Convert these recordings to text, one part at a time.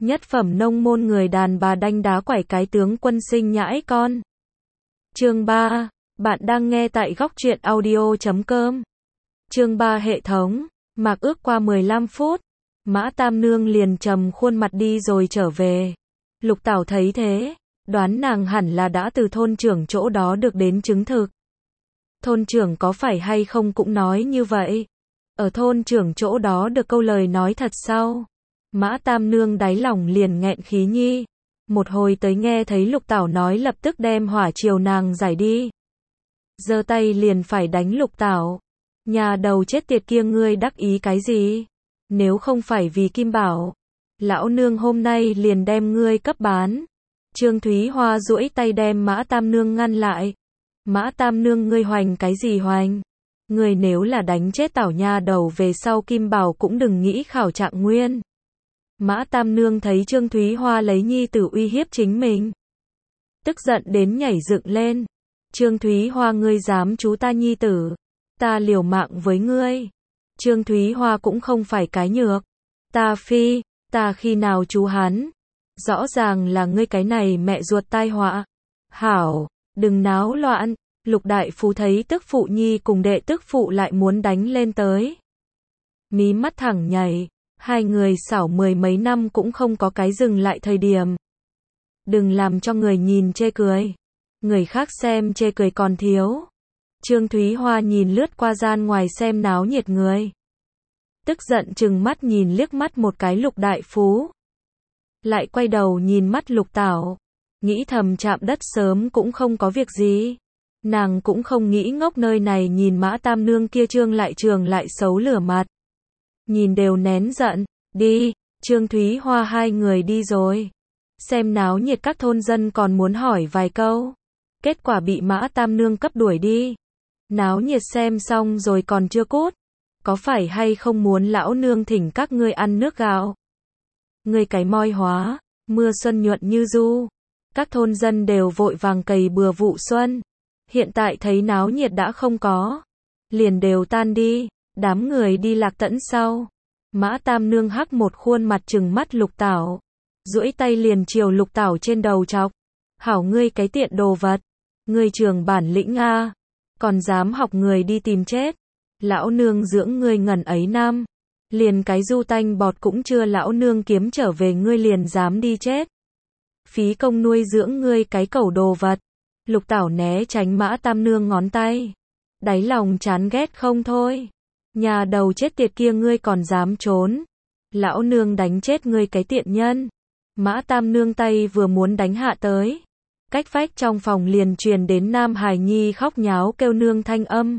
Nhất phẩm nông môn người đàn bà đanh đá quải cái tướng quân sinh nhãi con. Chương 3. Bạn đang nghe tại góc truyện audio.com. Chương 3 hệ thống. Mạc ước qua 15 phút. Mã Tam Nương liền trầm khuôn mặt đi rồi trở về. Lục Tảo thấy thế, đoán nàng hẳn là đã từ thôn trưởng chỗ đó được đến chứng thực. Thôn trưởng có phải hay không cũng nói như vậy. Ở thôn trưởng chỗ đó được câu lời nói thật sau. Mã Tam Nương đáy lòng liền nghẹn khí nhi. Một hồi tới nghe thấy Lục Tảo nói lập tức đem hỏa chiều nàng giải đi. Giơ tay liền phải đánh Lục Tảo. Nhà đầu chết tiệt kia ngươi đắc ý cái gì? Nếu không phải vì Kim Bảo, lão nương hôm nay liền đem ngươi cấp bán. Trương Thúy Hoa duỗi tay đem Mã Tam Nương ngăn lại. Mã Tam Nương ngươi hoành cái gì hoành? Ngươi nếu là đánh chết Tảo nhà đầu về sau Kim Bảo cũng đừng nghĩ khảo trạng nguyên. Mã Tam Nương thấy Trương Thúy Hoa lấy nhi tử uy hiếp chính mình, tức giận đến nhảy dựng lên. Trương Thúy Hoa ngươi dám chú ta nhi tử, ta liều mạng với ngươi. Trương Thúy Hoa cũng không phải cái nhược. Ta khi nào chú hắn? Rõ ràng là ngươi cái này mẹ ruột tai họa. Hảo, đừng náo loạn. Lục đại phú thấy tức phụ nhi cùng đệ tức phụ lại muốn đánh lên tới. Mí mắt thẳng nhảy. Hai người xảo mười mấy năm cũng không có cái dừng lại thời điểm. Đừng làm cho người nhìn chê cười. Người khác xem chê cười còn thiếu. Trương Thúy Hoa nhìn lướt qua gian ngoài xem náo nhiệt người. Tức giận chừng mắt nhìn liếc mắt một cái Lục đại phú. Lại quay đầu nhìn mắt Lục Tảo. Nghĩ thầm chạm đất sớm cũng không có việc gì. Nàng cũng không nghĩ ngốc nơi này nhìn Mã Tam Nương kia trường lại xấu lửa mặt. Nhìn đều nén giận, đi, Trương Thúy Hoa hai người đi rồi. Xem náo nhiệt các thôn dân còn muốn hỏi vài câu. Kết quả bị Mã Tam Nương cấp đuổi đi. Náo nhiệt xem xong rồi còn chưa cút. Có phải hay không muốn lão nương thỉnh các ngươi ăn nước gạo? Ngươi cái moi hóa, mưa xuân nhuận như du. Các thôn dân đều vội vàng cày bừa vụ xuân. Hiện tại thấy náo nhiệt đã không có. Liền đều tan đi. Đám người đi lạc tẫn sau. Mã Tam Nương hắc một khuôn mặt trừng mắt Lục Tảo. Duỗi tay liền chiều Lục Tảo trên đầu chọc. Hảo ngươi cái tiện đồ vật. Ngươi trường bản lĩnh a, còn dám học người đi tìm chết. Lão nương dưỡng ngươi ngần ấy năm. Liền cái du tanh bọt cũng chưa lão nương kiếm trở về ngươi liền dám đi chết. Phí công nuôi dưỡng ngươi cái cẩu đồ vật. Lục Tảo né tránh Mã Tam Nương ngón tay. Đáy lòng chán ghét không thôi. Nhà đầu chết tiệt kia ngươi còn dám trốn. Lão nương đánh chết ngươi cái tiện nhân. Mã Tam Nương tay vừa muốn đánh hạ tới. Cách vách trong phòng liền truyền đến Nam Hải Nhi khóc nháo kêu nương thanh âm.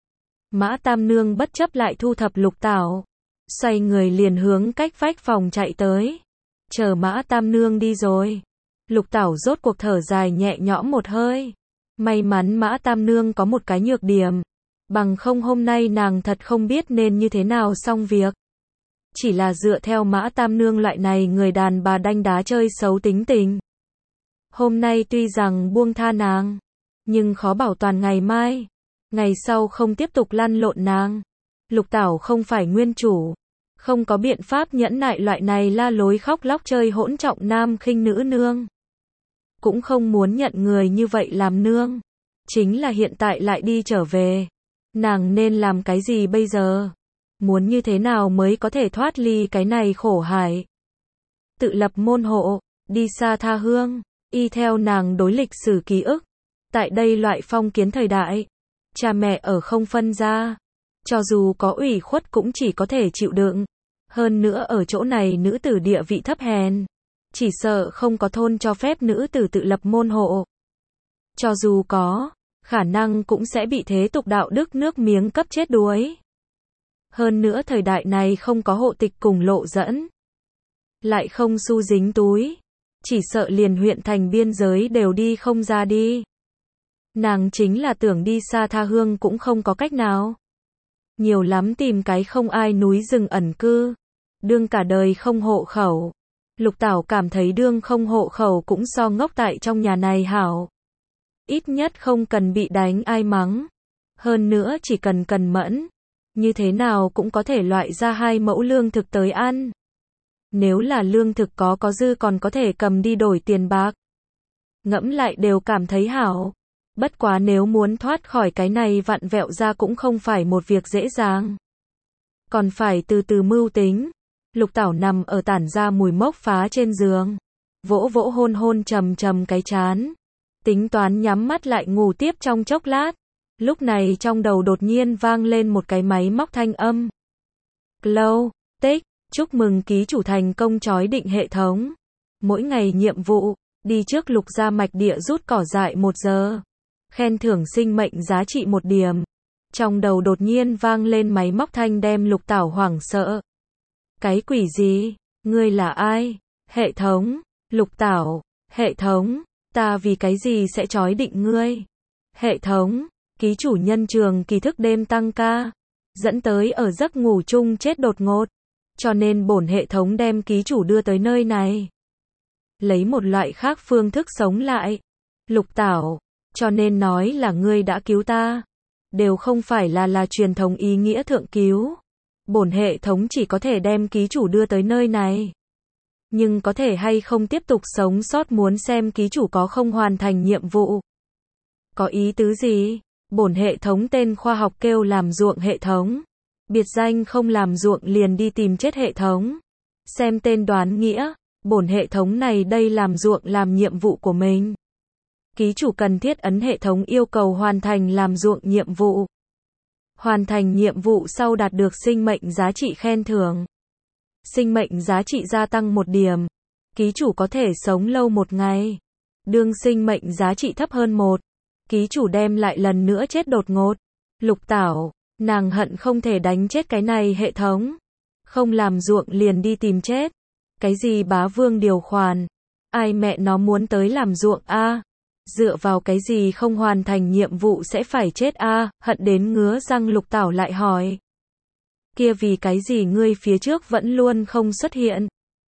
Mã Tam Nương bất chấp lại thu thập Lục Tảo. Xoay người liền hướng cách vách phòng chạy tới. Chờ Mã Tam Nương đi rồi. Lục Tảo rốt cuộc thở dài nhẹ nhõm một hơi. May mắn Mã Tam Nương có một cái nhược điểm. Bằng không hôm nay nàng thật không biết nên như thế nào xong việc. Chỉ là dựa theo Mã Tam Nương loại này người đàn bà đanh đá chơi xấu tính tình. Hôm nay tuy rằng buông tha nàng, nhưng khó bảo toàn ngày mai. Ngày sau không tiếp tục lăn lộn nàng. Lục Tảo không phải nguyên chủ. Không có biện pháp nhẫn nại loại này la lối khóc lóc chơi hỗn trọng nam khinh nữ nương. Cũng không muốn nhận người như vậy làm nương. Chính là hiện tại lại đi trở về. Nàng nên làm cái gì bây giờ? Muốn như thế nào mới có thể thoát ly cái này khổ hải? Tự lập môn hộ, đi xa tha hương, y theo nàng đối lịch sử ký ức. Tại đây loại phong kiến thời đại, cha mẹ ở không phân ra. Cho dù có ủy khuất cũng chỉ có thể chịu đựng. Hơn nữa ở chỗ này nữ tử địa vị thấp hèn. Chỉ sợ không có thôn cho phép nữ tử tự lập môn hộ. Cho dù có, khả năng cũng sẽ bị thế tục đạo đức nước miếng cấp chết đuối. Hơn nữa thời đại này không có hộ tịch cùng lộ dẫn. Lại không xu dính túi. Chỉ sợ liền huyện thành biên giới đều đi không ra đi. Nàng chính là tưởng đi xa tha hương cũng không có cách nào. Nhiều lắm tìm cái không ai núi rừng ẩn cư. Đương cả đời không hộ khẩu. Lục Tảo cảm thấy đương không hộ khẩu cũng so ngốc tại trong nhà này hảo. Ít nhất không cần bị đánh ai mắng. Hơn nữa chỉ cần cẩn mẫn. Như thế nào cũng có thể loại ra 2 mẫu lương thực tới ăn. Nếu là lương thực có dư còn có thể cầm đi đổi tiền bạc. Ngẫm lại đều cảm thấy hảo. Bất quá nếu muốn thoát khỏi cái này vặn vẹo ra cũng không phải một việc dễ dàng. Còn phải từ từ mưu tính. Lục Tảo nằm ở tản ra mùi mốc phá trên giường. Vỗ vỗ hôn hôn trầm trầm cái trán. Tính toán nhắm mắt lại ngủ tiếp trong chốc lát. Lúc này trong đầu đột nhiên vang lên một cái máy móc thanh âm. Cloud, tích, chúc mừng ký chủ thành công chói định hệ thống. Mỗi ngày nhiệm vụ, đi trước Lục gia mạch địa rút cỏ dại 1 giờ. Khen thưởng sinh mệnh giá trị 1 điểm. Trong đầu đột nhiên vang lên máy móc thanh đem Lục Tảo hoảng sợ. Cái quỷ gì? Ngươi là ai? Hệ thống. Lục Tảo. Hệ thống. Ta vì cái gì sẽ chói định ngươi? Hệ thống. Ký chủ nhân trường kỳ thức đêm tăng ca. Dẫn tới ở giấc ngủ chung chết đột ngột. Cho nên bổn hệ thống đem ký chủ đưa tới nơi này. Lấy một loại khác phương thức sống lại. Lục Tảo. Cho nên nói là ngươi đã cứu ta. Đều không phải là truyền thống ý nghĩa thượng cứu. Bổn hệ thống chỉ có thể đem ký chủ đưa tới nơi này. Nhưng có thể hay không tiếp tục sống sót muốn xem ký chủ có không hoàn thành nhiệm vụ. Có ý tứ gì? Bổn hệ thống tên khoa học kêu làm ruộng hệ thống. Biệt danh không làm ruộng liền đi tìm chết hệ thống. Xem tên đoán nghĩa, bổn hệ thống này đây làm ruộng làm nhiệm vụ của mình. Ký chủ cần thiết ấn hệ thống yêu cầu hoàn thành làm ruộng nhiệm vụ. Hoàn thành nhiệm vụ sau đạt được sinh mệnh giá trị khen thưởng. Sinh mệnh giá trị gia tăng 1 điểm. Ký chủ có thể sống lâu 1 ngày. Đương sinh mệnh giá trị thấp hơn 1. Ký chủ đem lại lần nữa chết đột ngột. Lục Tảo, nàng hận không thể đánh chết cái này hệ thống. Không làm ruộng liền đi tìm chết. Cái gì bá vương điều khoản? Ai mẹ nó muốn tới làm ruộng a? Dựa vào cái gì không hoàn thành nhiệm vụ sẽ phải chết a? Hận đến ngứa răng Lục Tảo lại hỏi. Kia vì cái gì ngươi phía trước vẫn luôn không xuất hiện?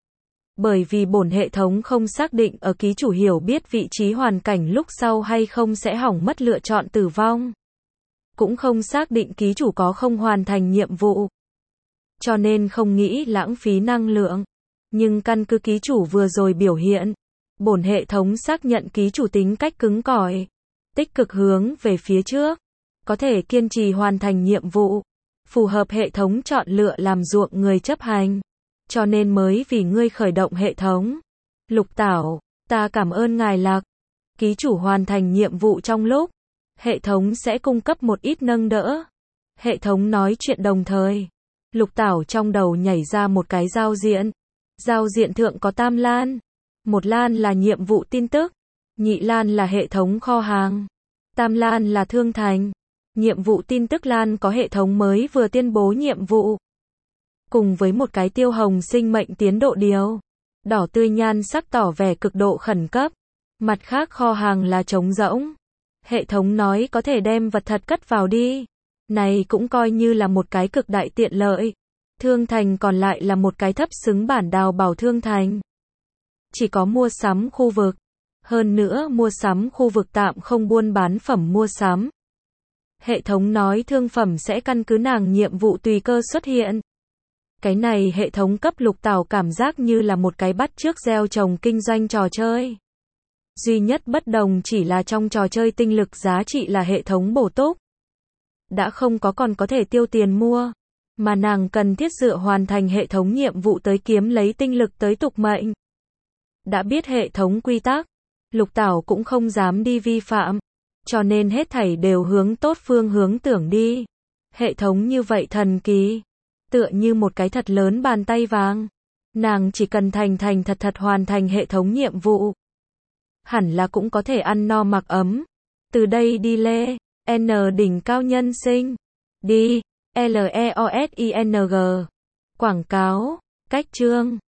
Bởi vì bổn hệ thống không xác định ở ký chủ hiểu biết vị trí hoàn cảnh lúc sau hay không sẽ hỏng mất lựa chọn tử vong. Cũng không xác định ký chủ có không hoàn thành nhiệm vụ. Cho nên không nghĩ lãng phí năng lượng. Nhưng căn cứ ký chủ vừa rồi biểu hiện, bổn hệ thống xác nhận ký chủ tính cách cứng cỏi, tích cực hướng về phía trước, có thể kiên trì hoàn thành nhiệm vụ, phù hợp hệ thống chọn lựa làm ruộng người chấp hành. Cho nên mới vì ngươi khởi động hệ thống. Lục Tảo, ta cảm ơn ngài Lạc. Ký chủ hoàn thành nhiệm vụ trong lúc, hệ thống sẽ cung cấp một ít nâng đỡ. Hệ thống nói chuyện đồng thời. Lục Tảo trong đầu nhảy ra một cái giao diện. Giao diện thượng có 3 lan. 1 lan là nhiệm vụ tin tức. 2 lan là hệ thống kho hàng. 3 lan là thương thành. Nhiệm vụ tin tức lan có hệ thống mới vừa tuyên bố nhiệm vụ. Cùng với một cái tiêu hồng sinh mệnh tiến độ điều. Đỏ tươi nhan sắc tỏ vẻ cực độ khẩn cấp. Mặt khác kho hàng là trống rỗng. Hệ thống nói có thể đem vật thật cất vào đi. Này cũng coi như là một cái cực đại tiện lợi. Thương thành còn lại là một cái thấp xứng bản đào bảo thương thành. Chỉ có mua sắm khu vực. Hơn nữa mua sắm khu vực tạm không buôn bán phẩm mua sắm. Hệ thống nói thương phẩm sẽ căn cứ nàng nhiệm vụ tùy cơ xuất hiện. Cái này hệ thống cấp Lục Tảo cảm giác như là một cái bắt chước gieo trồng kinh doanh trò chơi. Duy nhất bất đồng chỉ là trong trò chơi tinh lực giá trị là hệ thống bổ túc. Đã không có còn có thể tiêu tiền mua. Mà nàng cần thiết dựa hoàn thành hệ thống nhiệm vụ tới kiếm lấy tinh lực tới tục mệnh. Đã biết hệ thống quy tắc, Lục Tảo cũng không dám đi vi phạm. Cho nên hết thảy đều hướng tốt phương hướng tưởng đi. Hệ thống như vậy thần kỳ. Tựa như một cái thật lớn bàn tay vàng. Nàng chỉ cần thành thật hoàn thành hệ thống nhiệm vụ. Hẳn là cũng có thể ăn no mặc ấm. Từ đây đi lê, N đỉnh cao nhân sinh. Đi, LEOSING. Quảng cáo, cách chương.